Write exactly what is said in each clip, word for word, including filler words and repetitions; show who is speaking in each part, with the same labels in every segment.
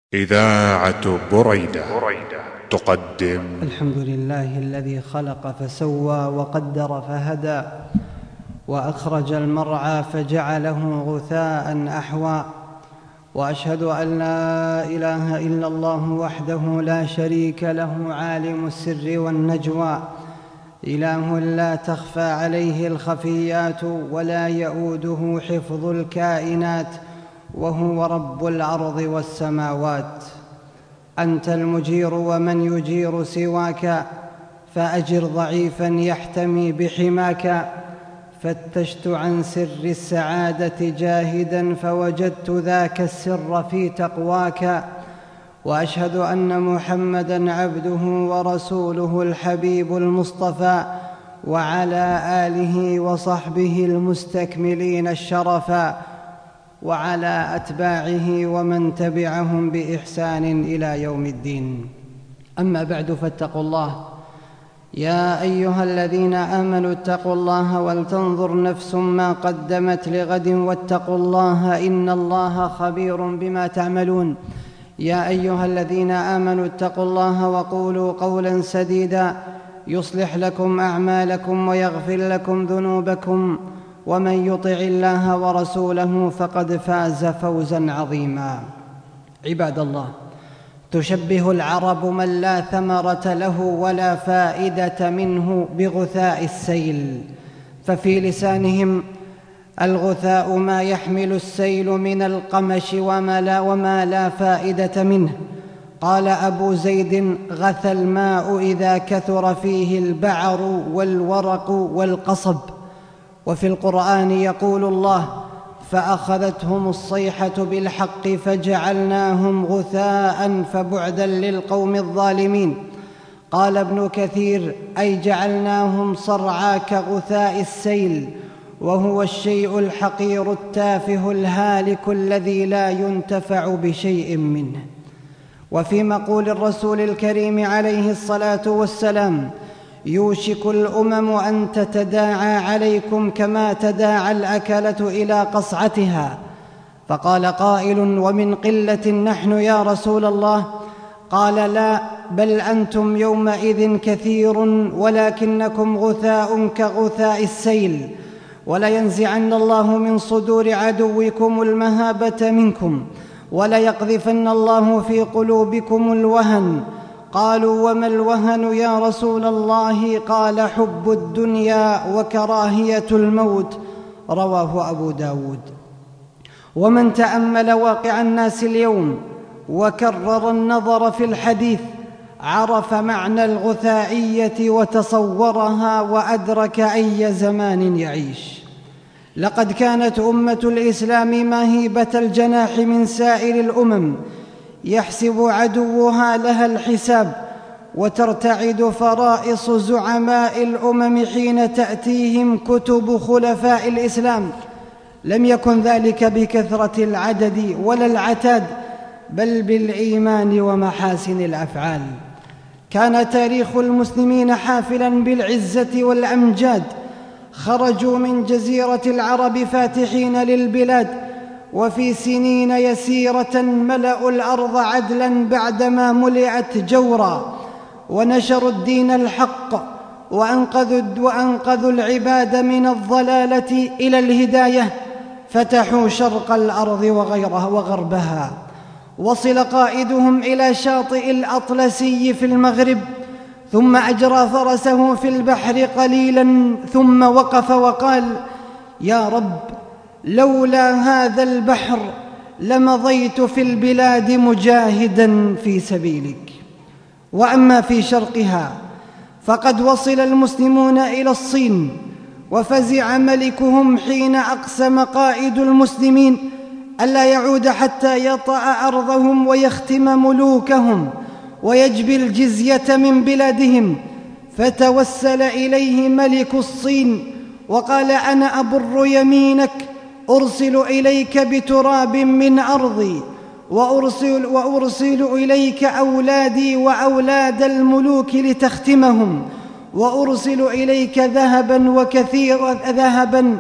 Speaker 1: إذاعة بريدة تقدم.
Speaker 2: الحمد لله الذي خلق فسوى وقدر فهدى وأخرج المرعى فجعله غثاء أحوى، وأشهد أن لا إله إلا الله وحده لا شريك له عالم السر والنجوى، إله لا تخفى عليه الخفيات ولا يؤوده حفظ الكائنات، وهو رب الأرض والسماوات. أنت المجير ومن يجير سواك، فأجر ضعيفا يحتمي بحماك. فتشت عن سر السعادة جاهدا فوجدت ذاك السر في تقواك. وأشهد أن محمدا عبده ورسوله الحبيب المصطفى، وعلى آله وصحبه المستكملين الشرفا، وعلى أتباعه ومن تبعهم بإحسان إلى يوم الدين. أما بعد، فاتقوا الله يا أيها الذين آمنوا اتقوا الله ولتنظر نفس ما قدمت لغد واتقوا الله إن الله خبير بما تعملون. يا أيها الذين آمنوا اتقوا الله وقولوا قولا سديدا يصلح لكم أعمالكم ويغفر لكم ذنوبكم، ومن يطع الله ورسوله فقد فاز فوزا عظيما. عباد الله، تشبه العرب من لا ثمرة له ولا فائدة منه بغثاء السيل، ففي لسانهم الغثاء ما يحمل السيل من القمش وما لا, وما لا فائدة منه. قال أبو زيد: غثى الماء إذا كثر فيه البعر والورق والقصب. وفي القرآن يقول الله: فأخذتهم الصيحة بالحق فجعلناهم غثاء فبعدا للقوم الظالمين. قال ابن كثير: أي جعلناهم صرعى كغثاء السيل، وهو الشيء الحقير التافه الهالك الذي لا ينتفع بشيء منه. وفي مقول الرسول الكريم عليه الصلاة والسلام: يوشك الأمم أن تتداعى عليكم كما تداعى الأكلة إلى قصعتها. فقال قائل: ومن قلة نحن يا رسول الله؟ قال: لا، بل أنتم يومئذ كثير ولكنكم غثاء كغثاء السيل. ولينزعن الله من صدور عدوكم المهابة منكم، وليقذفن الله في قلوبكم الوهن. قالوا: وما الوهن يا رسول الله؟ قال: حب الدنيا وكراهية الموت. رواه أبو داود. ومن تأمل واقع الناس اليوم وكرر النظر في الحديث عرف معنى الغثائية وتصورها وأدرك أي زمان يعيش. لقد كانت أمة الإسلام مهيبة الجناح من سائر الأمم، يحسب عدوها لها الحساب، وترتعد فرائص زعماء الأمم حين تأتيهم كتب خلفاء الإسلام. لم يكن ذلك بكثرة العدد ولا العتاد، بل بالإيمان ومحاسن الأفعال. كان تاريخ المسلمين حافلاً بالعزة والأمجاد. خرجوا من جزيرة العرب فاتحين للبلاد، وفي سنين يسيرة ملأوا الأرض عدلاً بعدما ملئت جوراً، ونشروا الدين الحق، وأنقذوا, وأنقذوا العباد من الضلالة إلى الهداية. فتحوا شرق الأرض وغيرها وغربها. وصل قائدهم إلى شاطئ الأطلسي في المغرب، ثم أجرى فرسه في البحر قليلاً، ثم وقف وقال: يا رب، لولا هذا البحر لمضيت في البلاد مجاهداً في سبيلك. وأما في شرقها فقد وصل المسلمون إلى الصين، وفزع ملكهم حين أقسم قائد المسلمين ألا يعود حتى يطأ أرضهم ويختم ملوكهم ويجبي الجزية من بلادهم. فتوسل إليه ملك الصين وقال: أنا أبر يمينك، أرسل إليك بتراب من أرضي، وأرسل, وأرسل إليك أولادي وأولاد الملوك لتختمهم، وأرسل إليك ذهبا وكثير ذهبا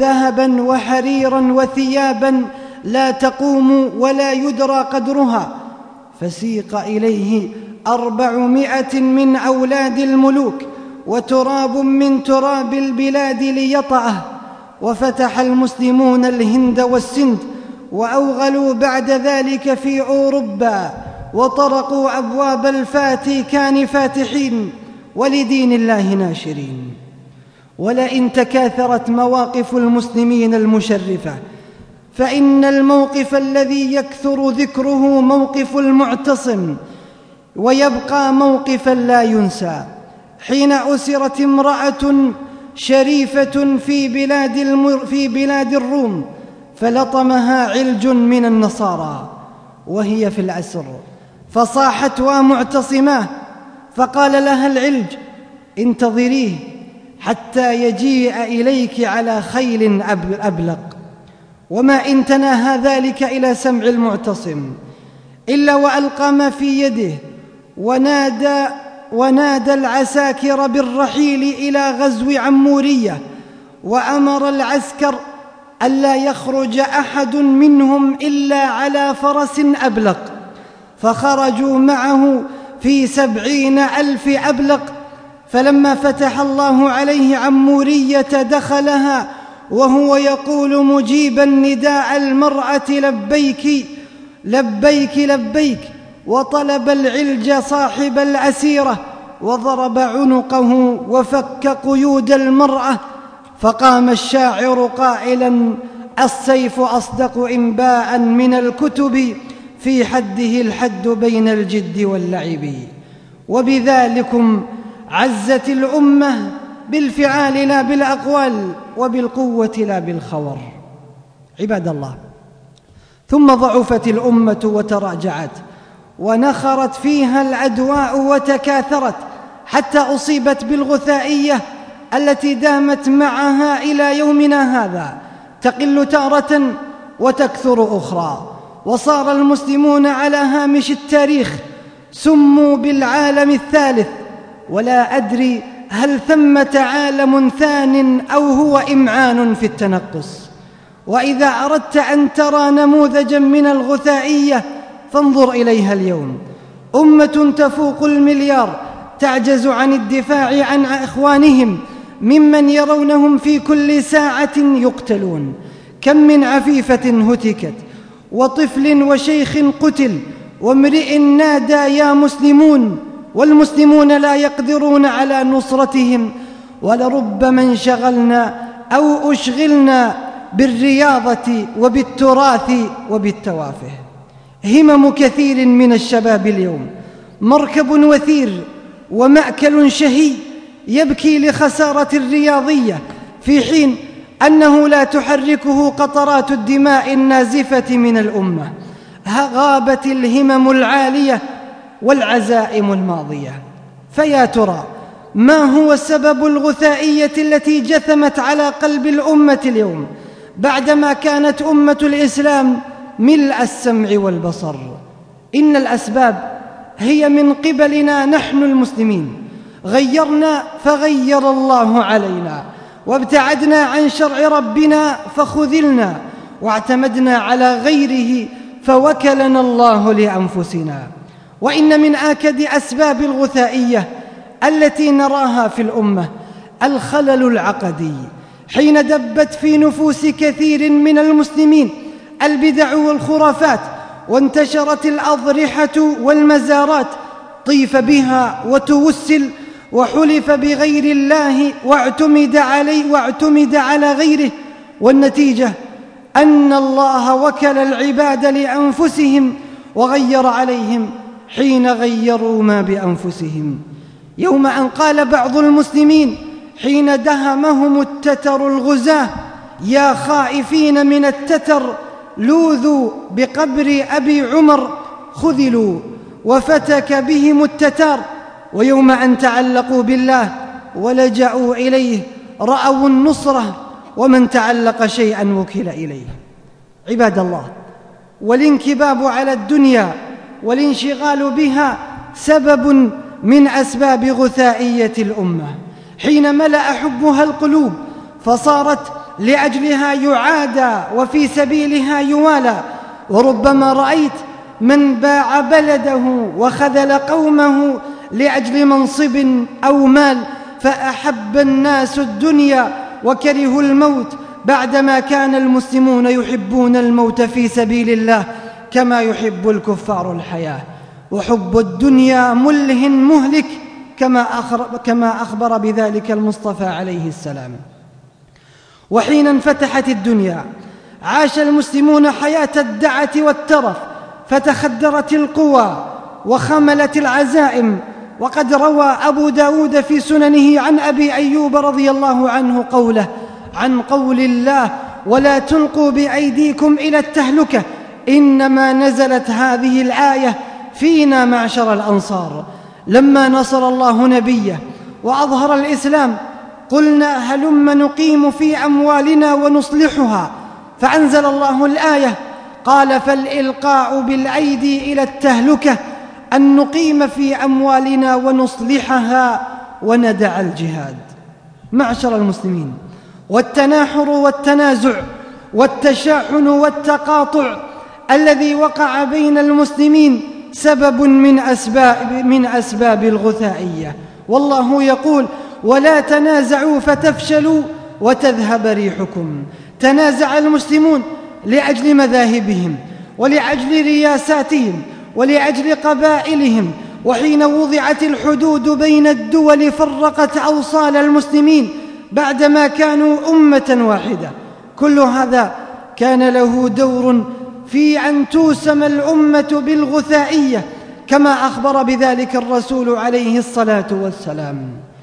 Speaker 2: وذهبا وحريرا وثيابا لا تقوم ولا يدرى قدرها، فسيق إليه أربعمائة من أولاد الملوك وتراب من تراب البلاد ليطعه. وفتح المسلمون الهند والسند، وأوغلوا بعد ذلك في أوروبا، وطرقوا أبواب الفاتيكان فاتحين ولدين الله ناشرين. ولئن تكاثرت مواقف المسلمين المشرفة، فإن الموقف الذي يكثر ذكره موقف المعتصم، ويبقى موقفا لا ينسى، حين أسرت امرأة شريفة في بلاد, المر في بلاد الروم، فلطمها علج من النصارى وهي في الأسر، فصاحت ومعتصماه، فقال لها العلج: انتظريه حتى يجيء إليك على خيل أبلق. وما إن تناهى ذلك إلى سمع المعتصم إلا وألقى ما في يده، ونادى, ونادى العساكر بالرحيل إلى غزو عمورية، وأمر العسكر ألا يخرج أحد منهم إلا على فرس أبلق، فخرجوا معه في سبعين ألف أبلق. فلما فتح الله عليه عمورية دخلها وهو يقول مجيبا نداء المرأة: لبيك لبيك لبيك، وطلب العلج صاحب الأسيرة وضرب عنقه وفك قيود المرأة. فقام الشاعر قائلا: السيف أصدق إنباء من الكتب، في حده الحد بين الجد واللعب. وبذلكم عزت الأمة بالفعال لا بالأقوال، وبالقوة لا بالخور. عباد الله، ثم ضعفت الأمة وتراجعت، ونخرت فيها الأدواء وتكاثرت، حتى أصيبت بالغثائية التي دامت معها إلى يومنا هذا، تقل تارة وتكثر أخرى. وصار المسلمون على هامش التاريخ، سموا بالعالم الثالث، ولا أدري هل ثمة عالم ثان أو هو إمعان في التنقص. وإذا أردت أن ترى نموذجا من الغثائية فانظر إليها اليوم. أمة تفوق المليار تعجز عن الدفاع عن إخوانهم ممن يرونهم في كل ساعة يقتلون. كم من عفيفة هتكت، وطفل وشيخ قتل، وامرئ نادى يا مسلمون، والمسلمون لا يقدرون على نصرتهم. ولربما انشغلنا أو أشغلنا بالرياضة وبالتراث وبالتوافه. همم كثير من الشباب اليوم مركب وثير ومأكل شهي، يبكي لخسارة الرياضية، في حين أنه لا تحركه قطرات الدماء النازفة من الأمة. غابت الهمم العالية والعزائم الماضية. فيا ترى ما هو سبب الغثائية التي جثمت على قلب الأمة اليوم، بعدما كانت أمة الإسلام ملء السمع والبصر؟ إن الأسباب هي من قبلنا نحن المسلمين. غيرنا فغير الله علينا، وابتعدنا عن شرع ربنا فخذلنا، واعتمدنا على غيره فوكلنا الله لأنفسنا. وإن من آكد أسباب الغثائية التي نراها في الأمة الخلل العقدي، حين دبت في نفوس كثير من المسلمين البدع والخرافات، وانتشرت الأضرحة والمزارات، طيف بها وتوسل وحلف بغير الله واعتمد عليه واعتمد على غيره. والنتيجة أن الله وكل العباد لأنفسهم وغير عليهم حين غيروا ما بأنفسهم. يوم أن قال بعض المسلمين حين دهمهم التتر الغزاة: يا خائفين من التتر لوذوا بقبر أبي عمر، خذلوا وفتك بهم التتار. ويوم أن تعلقوا بالله ولجأوا إليه رأوا النصرة، ومن تعلق شيئا وكل إليه. عباد الله، والانكباب على الدنيا والانشغال بها سبب من أسباب غثائية الأمة، حين ملأ حبها القلوب فصارت لأجلها يعادى وفي سبيلها يوالى. وربما رأيت من باع بلده وخذل قومه لأجل منصب أو مال، فأحب الناس الدنيا وكرهوا الموت، بعدما كان المسلمون يحبون الموت في سبيل الله كما يحب الكفار الحياة. وحب الدنيا مله مهلك كما أخبر بذلك المصطفى عليه السلام. وحين انفتحت الدنيا عاش المسلمون حياة الدعة والترف، فتخدرت القوى وخملت العزائم. وقد روى أبو داود في سننه عن أبي أيوب رضي الله عنه قوله عن قول الله: ولا تلقوا بأيديكم إلى التهلكة، إنما نزلت هذه الآية فينا معشر الأنصار. لما نصر الله نبيه وأظهر الإسلام قلنا: هلم نقيم في أموالنا ونصلحها، فأنزل الله الآية قال: فالإلقاء بالأيدي إلى التهلكة أن نقيم في أموالنا ونصلحها وندع الجهاد. معشر المسلمين، والتناحر والتنازع والتشاحن والتقاطع الذي وقع بين المسلمين سبب من أسباب, من أسباب الغثائية. والله يقول: ولا تنازعوا فتفشلوا وتذهب ريحكم. تنازع المسلمون لأجل مذاهبهم ولأجل رياساتهم ولأجل قبائلهم، وحين وضعت الحدود بين الدول فرقت أوصال المسلمين بعدما كانوا أمة واحدة. كل هذا كان له دور في أن توسم الأمة بالغثائية كما أخبر بذلك الرسول عليه الصلاة والسلام.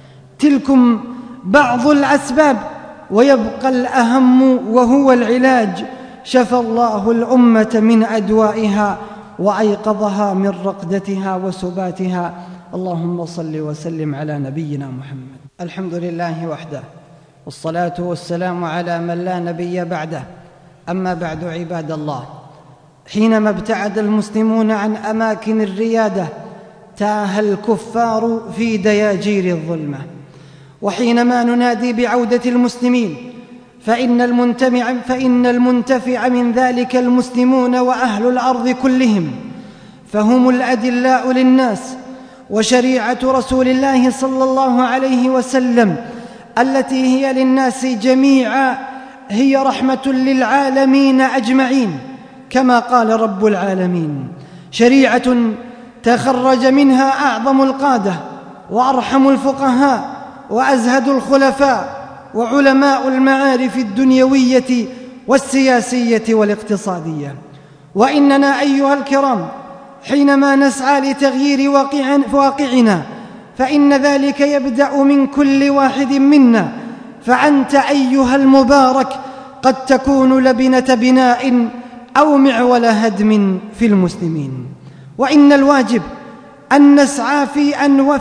Speaker 2: تلكم بعض الأسباب، ويبقى الأهم وهو العلاج. شفى الله الأمة من أدوائها وأيقظها من رقدتها وسباتها. اللهم صل وسلم على نبينا محمد. الحمد لله وحده، والصلاة والسلام على من لا نبي بعده. أما بعد، عباد الله، حينما ابتعد المسلمون عن أماكن الريادة تاه الكفار في دياجير الظلمة. وحينما ننادي بعودة المسلمين فإن المنتفع, فإن المنتفع من ذلك المسلمون وأهل الأرض كلهم، فهم الأدلاء للناس. وشريعة رسول الله صلى الله عليه وسلم التي هي للناس جميعا هي رحمة للعالمين أجمعين، كما قال رب العالمين: شريعة تخرج منها أعظم القادة وأرحم الفقهاء وأزهد الخلفاء وعلماء المعارف الدنيوية والسياسية والاقتصادية. وإننا أيها الكرام حينما نسعى لتغيير واقعنا فإن ذلك يبدأ من كل واحد منا. فأنت أيها المبارك قد تكون لبنة بناء أو معول هدم في المسلمين. وإن الواجب أن نسعى في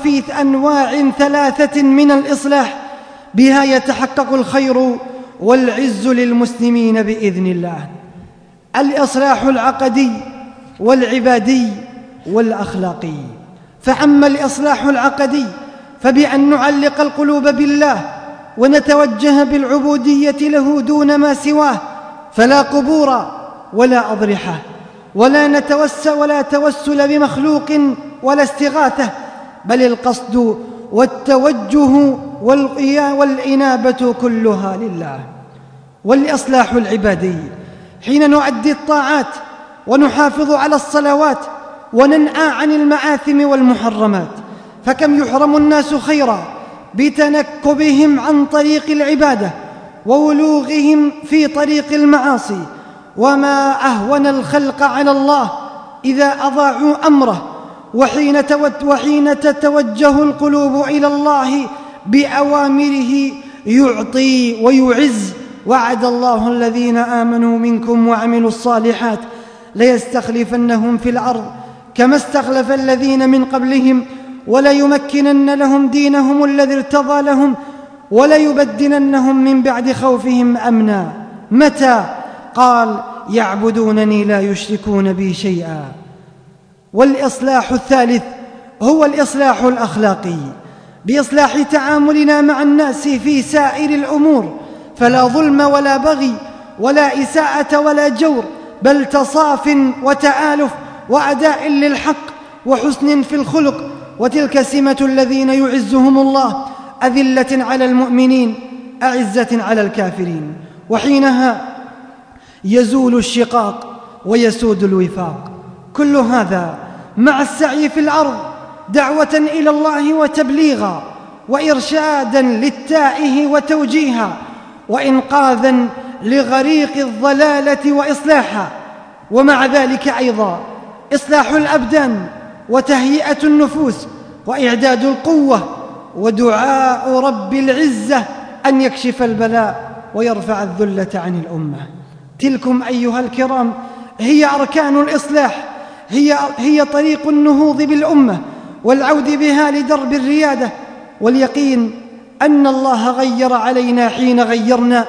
Speaker 2: أنواع ثلاثة من الإصلاح بها يتحقق الخير والعز للمسلمين بإذن الله: الإصلاح العقدي والعبادي والأخلاقي. فأما الإصلاح العقدي فبأن نعلق القلوب بالله ونتوجه بالعبودية له دون ما سواه، فلا قبور ولا أضرحة، ولا نتوسل ولا توسل بمخلوق ولا استغاثة، بل القصد والتوجه والإنابة كلها لله. والإصلاح العبادي حين نؤدي الطاعات ونحافظ على الصلوات وننأى عن المآثم والمحرمات، فكم يحرم الناس خيرا بتنكبهم عن طريق العبادة وولوغهم في طريق المعاصي. وما أهون الخلق على الله إذا أضاعوا أمره. وحين, وحين تتوجه القلوب إلى الله بأوامره يعطي ويعز. وعد الله الذين آمنوا منكم وعملوا الصالحات ليستخلفنهم في الأرض كما استخلف الذين من قبلهم وليمكنن لهم دينهم الذي ارتضى لهم وليبدلنهم من بعد خوفهم أمنا. متى؟ قال: يعبدونني لا يشركون بي شيئا. والإصلاح الثالث هو الإصلاح الأخلاقي، بإصلاح تعاملنا مع الناس في سائر الأمور، فلا ظلم ولا بغي ولا إساءة ولا جور، بل تصاف وتآلف وأداء للحق وحسن في الخلق، وتلك سمة الذين يعزهم الله، أذلة على المؤمنين أعزة على الكافرين. وحينها يزول الشقاق ويسود الوفاق. كل هذا مع السعي في الأرض دعوة إلى الله وتبليغا، وإرشادا للتائه وتوجيها، وإنقاذا لغريق الضلالة وإصلاحا. ومع ذلك أيضا إصلاح الأبدان وتهيئة النفوس وإعداد القوة، ودعاء رب العزة أن يكشف البلاء ويرفع الذلة عن الأمة. تلكم أيها الكرام هي أركان الإصلاح، هي, هي طريق النهوض بالأمة والعود بها لدرب الريادة، واليقين أن الله غير علينا حين غيرنا،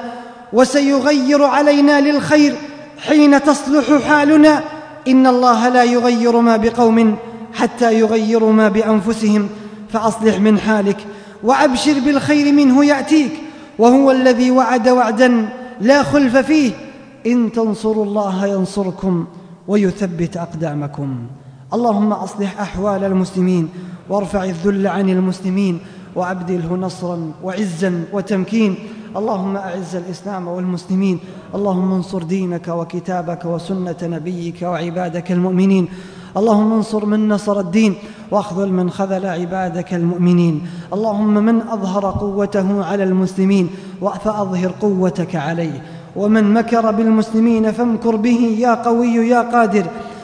Speaker 2: وسيغير علينا للخير حين تصلح حالنا. إن الله لا يغير ما بقوم حتى يغيروا ما بأنفسهم، فأصلح من حالك وأبشر بالخير منه يأتيك، وهو الذي وعد وعدا لا خلف فيه: إن تنصروا الله ينصركم ويثبت أقدامكم. اللهم أصلح أحوال المسلمين وارفع الذل عن المسلمين وأبدله نصرا وعزا وتمكين. اللهم أعز الإسلام والمسلمين، اللهم انصر دينك وكتابك وسنة نبيك وعبادك المؤمنين. اللهم انصر من نصر الدين واخذل من خذل عبادك المؤمنين. اللهم من أظهر قوته على المسلمين فأظهر قوتك عليه، ومن مكر بالمسلمين فامكر به يا قوي يا قادر.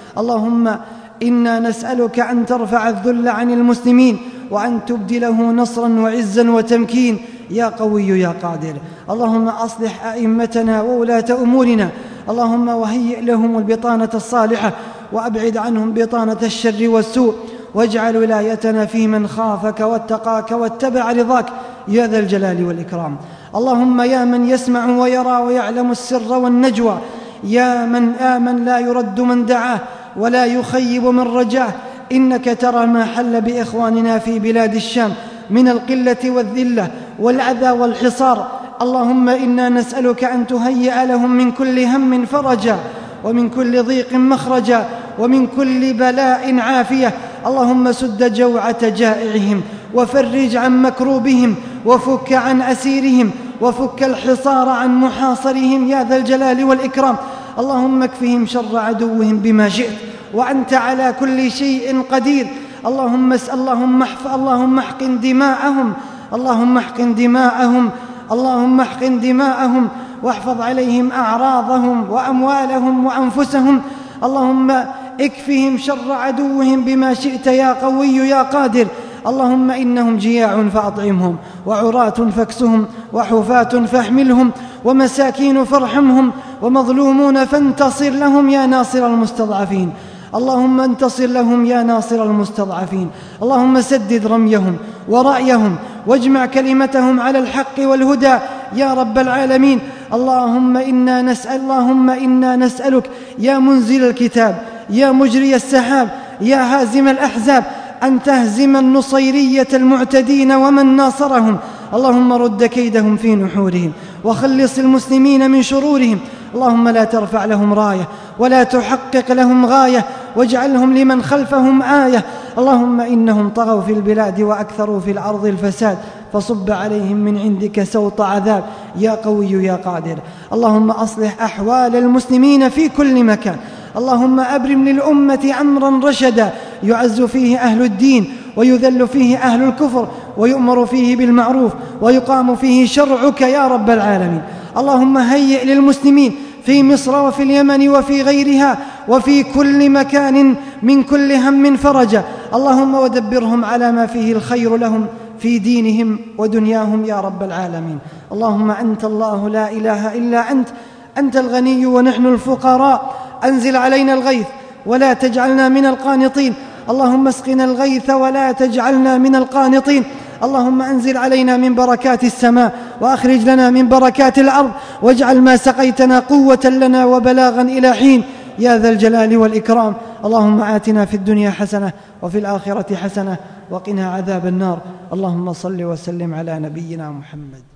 Speaker 2: اللهم إنا نسألك أن ترفع الذل عن المسلمين وأن تبدله نصرا وعزا وتمكين يا قوي يا قادر. اللهم أصلح أئمتنا وولاة أمورنا، اللهم وهيئ لهم البطانة الصالحة وأبعد عنهم بطانة الشر والسوء، واجعل ولايتنا في من خافك واتقاك واتبع رضاك يا ذا الجلال والإكرام. اللهم يا من يسمع ويرى ويعلم السر والنجوى، يا من آمن لا يرد من دعاه ولا يخيب من رجاه، إنك ترى ما حل بإخواننا في بلاد الشام من القلة والذلة والأذى والحصار. اللهم إنا نسألك أن تهيئ لهم من كل هم فرجا، ومن كل ضيق مخرجا، ومن كل بلاء عافية. اللهم سد جوعة جائعهم، وفرج عن مكروبهم، وفك عن أسيرهم، وفك الحصار عن محاصرهم يا ذا الجلال والإكرام. اللهم اكفهم شر عدوهم بما شئت، وأنت على كل شيء قدير. اللهم اسأل اللهم احفظ اللهم احقن دماءهم اللهم احقن دماءهم اللهم احقن دماءهم واحفظ عليهم أعراضهم وأموالهم وأنفسهم. اللهم اكفهم شر عدوهم بما شئت يا قوي يا قادر. اللهم إنهم جياع فأطعمهم، وعراة فاكسهم، وحفاة فاحملهم، ومساكين فارحمهم، ومظلومون فانتصر لهم يا ناصر المستضعفين. اللهم انتصر لهم يا ناصر المستضعفين. اللهم سدد رميهم ورأيهم، واجمع كلمتهم على الحق والهدى يا رب العالمين. اللهم إنا نسأل اللهم إنا نسألك يا منزل الكتاب، يا مجري السحاب، يا هازم الأحزاب، أن تهزم النصيرية المعتدين ومن ناصرهم. اللهم رد كيدهم في نحورهم، وخلص المسلمين من شرورهم. اللهم لا ترفع لهم راية ولا تحقق لهم غاية، واجعلهم لمن خلفهم آية. اللهم إنهم طغوا في البلاد وأكثروا في الأرض الفساد، فصب عليهم من عندك سوط عذاب يا قوي يا قادر. اللهم أصلح أحوال المسلمين في كل مكان. اللهم أبرم للأمة أمرا رشدا يعز فيه أهل الدين، ويذل فيه أهل الكفر، ويؤمر فيه بالمعروف، ويقام فيه شرعك يا رب العالمين. اللهم هيئ للمسلمين في مصر وفي اليمن وفي غيرها وفي كل مكان من كل هم فرجا. اللهم ودبرهم على ما فيه الخير لهم في دينهم ودنياهم يا رب العالمين. اللهم أنت الله لا إله إلا أنت، أنت الغني ونحن الفقراء. أنزل علينا الغيث ولا تجعلنا من القانطين. اللهم اسقنا الغيث ولا تجعلنا من القانطين. اللهم أنزل علينا من بركات السماء، وأخرج لنا من بركات الأرض، واجعل ما سقيتنا قوة لنا وبلاغا إلى حين يا ذا الجلال والإكرام. اللهم آتنا في الدنيا حسنة وفي الآخرة حسنة وقنا عذاب النار. اللهم صل وسلم على نبينا محمد.